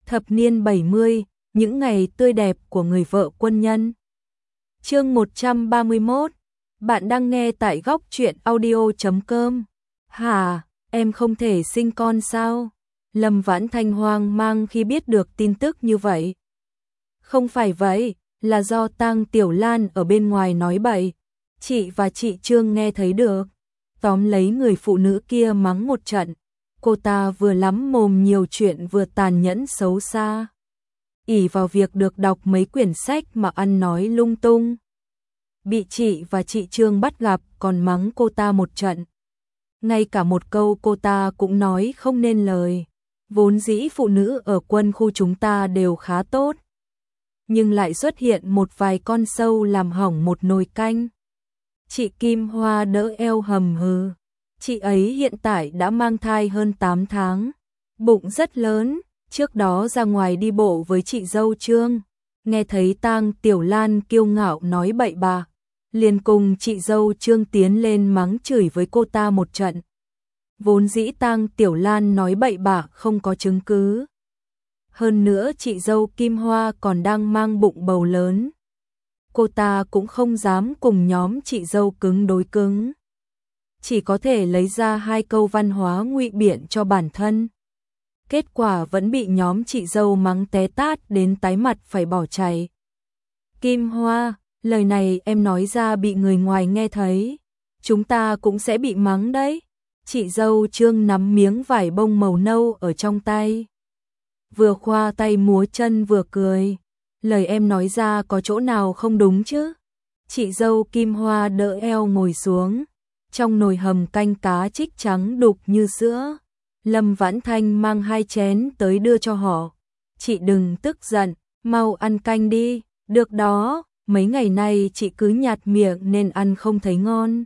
Thập niên 70, những ngày tươi đẹp của người vợ quân nhân. Chương 131. Bạn đang nghe tại góc truyện audio.com. Hả, em không thể sinh con sao? Lâm Vãn Thanh hoang mang khi biết được tin tức như vậy. Không phải vậy, là do Tang Tiểu Lan ở bên ngoài nói bậy. Chị và chị Trương nghe thấy được. Tóm lấy người phụ nữ kia mắng một trận. Cô ta vừa lắm mồm nhiều chuyện vừa tàn nhẫn xấu xa. Ỷ vào việc được đọc mấy quyển sách mà ăn nói lung tung. Bị chị và chị Trương bắt gặp còn mắng cô ta một trận. Ngay cả một câu cô ta cũng nói không nên lời. Vốn dĩ phụ nữ ở quân khu chúng ta đều khá tốt. Nhưng lại xuất hiện một vài con sâu làm hỏng một nồi canh. Chị Kim Hoa đỡ eo hầm hừ. Chị ấy hiện tại đã mang thai hơn 8 tháng. Bụng rất lớn. Trước đó ra ngoài đi bộ với chị dâu Trương. Nghe thấy Tang Tiểu Lan kiêu ngạo nói bậy bạ. Liền cùng chị dâu Trương tiến lên mắng chửi với cô ta một trận. Vốn dĩ Tang Tiểu Lan nói bậy bạ không có chứng cứ. Hơn nữa chị dâu Kim Hoa còn đang mang bụng bầu lớn. Cô ta cũng không dám cùng nhóm chị dâu cứng đối cứng. Chỉ có thể lấy ra hai câu văn hóa ngụy biện cho bản thân. Kết quả vẫn bị nhóm chị dâu mắng té tát đến tái mặt phải bỏ chạy. Kim Hoa, lời này em nói ra bị người ngoài nghe thấy. Chúng ta cũng sẽ bị mắng đấy. Chị dâu Trương nắm miếng vải bông màu nâu ở trong tay. Vừa khoa tay múa chân vừa cười. Lời em nói ra có chỗ nào không đúng chứ? Chị dâu Kim Hoa đỡ eo ngồi xuống. Trong nồi hầm canh cá trích trắng đục như sữa. Lâm Vãn Thanh mang 2 chén tới đưa cho họ. Chị đừng tức giận, mau ăn canh đi. Được đó, mấy ngày nay chị cứ nhạt miệng nên ăn không thấy ngon.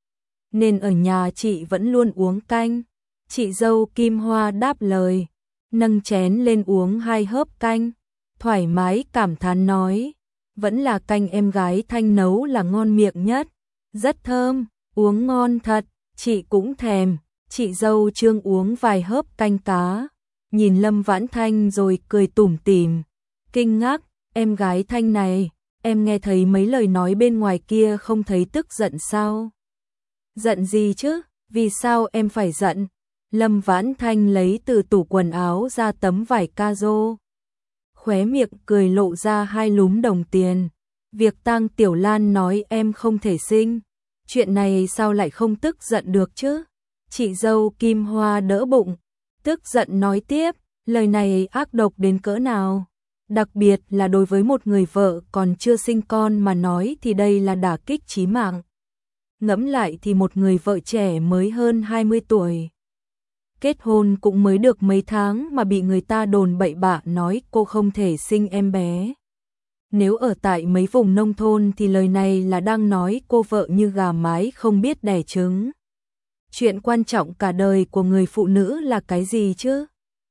Nên ở nhà chị vẫn luôn uống canh. Chị dâu Kim Hoa đáp lời. Nâng chén lên uống 2 hớp canh. Thoải mái cảm thán nói. Vẫn là canh em gái Thanh nấu là ngon miệng nhất. Rất thơm, uống ngon thật, chị cũng thèm. Chị dâu Trương uống vài hớp canh cá. Nhìn Lâm Vãn Thanh rồi cười tủm tỉm. Kinh ngạc, em gái Thanh này, em nghe thấy mấy lời nói bên ngoài kia không thấy tức giận sao? Giận gì chứ, vì sao em phải giận? Lâm Vãn Thanh lấy từ tủ quần áo ra tấm vải ca-rô. Khóe miệng cười lộ ra 2 lúm đồng tiền. Việc Tang Tiểu Lan nói em không thể sinh. Chuyện này sao lại không tức giận được chứ? Chị dâu Kim Hoa đỡ bụng. Tức giận nói tiếp, lời này ác độc đến cỡ nào? Đặc biệt là đối với một người vợ còn chưa sinh con mà nói thì đây là đả kích chí mạng. Ngẫm lại thì một người vợ trẻ mới hơn 20 tuổi. Kết hôn cũng mới được mấy tháng mà bị người ta đồn bậy bạ nói cô không thể sinh em bé. Nếu ở tại mấy vùng nông thôn thì lời này là đang nói cô vợ như gà mái không biết đẻ trứng. Chuyện quan trọng cả đời của người phụ nữ là cái gì chứ?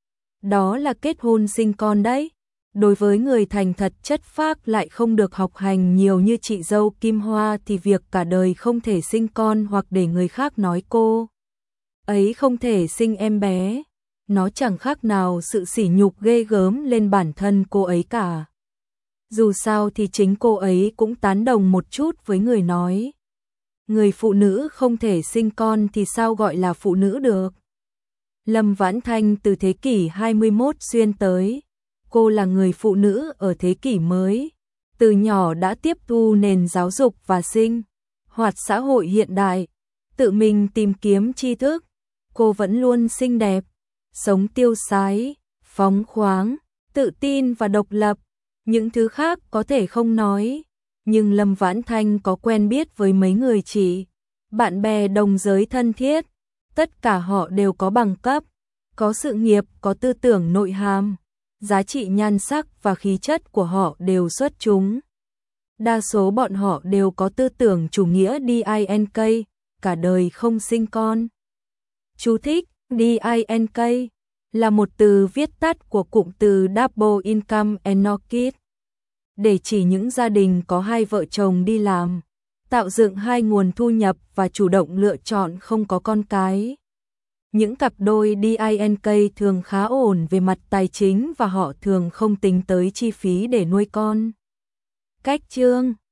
Đó là kết hôn sinh con đấy. Đối với người thành thật chất phác lại không được học hành nhiều như chị dâu Kim Hoa thì việc cả đời không thể sinh con hoặc để người khác nói cô ấy không thể sinh em bé, nó chẳng khác nào sự sỉ nhục ghê gớm lên bản thân cô ấy cả. Dù sao thì chính cô ấy cũng tán đồng một chút với người nói. Người phụ nữ không thể sinh con thì sao gọi là phụ nữ được? Lâm Vãn Thanh từ thế kỷ 21 xuyên tới. Cô là người phụ nữ ở thế kỷ mới. Từ nhỏ đã tiếp thu nền giáo dục và sinh hoạt xã hội hiện đại. Tự mình tìm kiếm tri thức. Cô vẫn luôn xinh đẹp, sống tiêu sái, phóng khoáng, tự tin và độc lập. Những thứ khác có thể không nói. Nhưng Lâm Vãn Thanh có quen biết với mấy người chị, bạn bè đồng giới thân thiết. Tất cả họ đều có bằng cấp, có sự nghiệp, có tư tưởng nội hàm. Giá trị nhan sắc và khí chất của họ đều xuất chúng. Đa số bọn họ đều có tư tưởng chủ nghĩa DINK, cả đời không sinh con. Chú thích: DINK là một từ viết tắt của cụm từ Double Income and No Kids, để chỉ những gia đình có 2 vợ chồng đi làm, tạo dựng 2 nguồn thu nhập và chủ động lựa chọn không có con cái. Những cặp đôi DINK thường khá ổn về mặt tài chính và họ thường không tính tới chi phí để nuôi con. Cách chương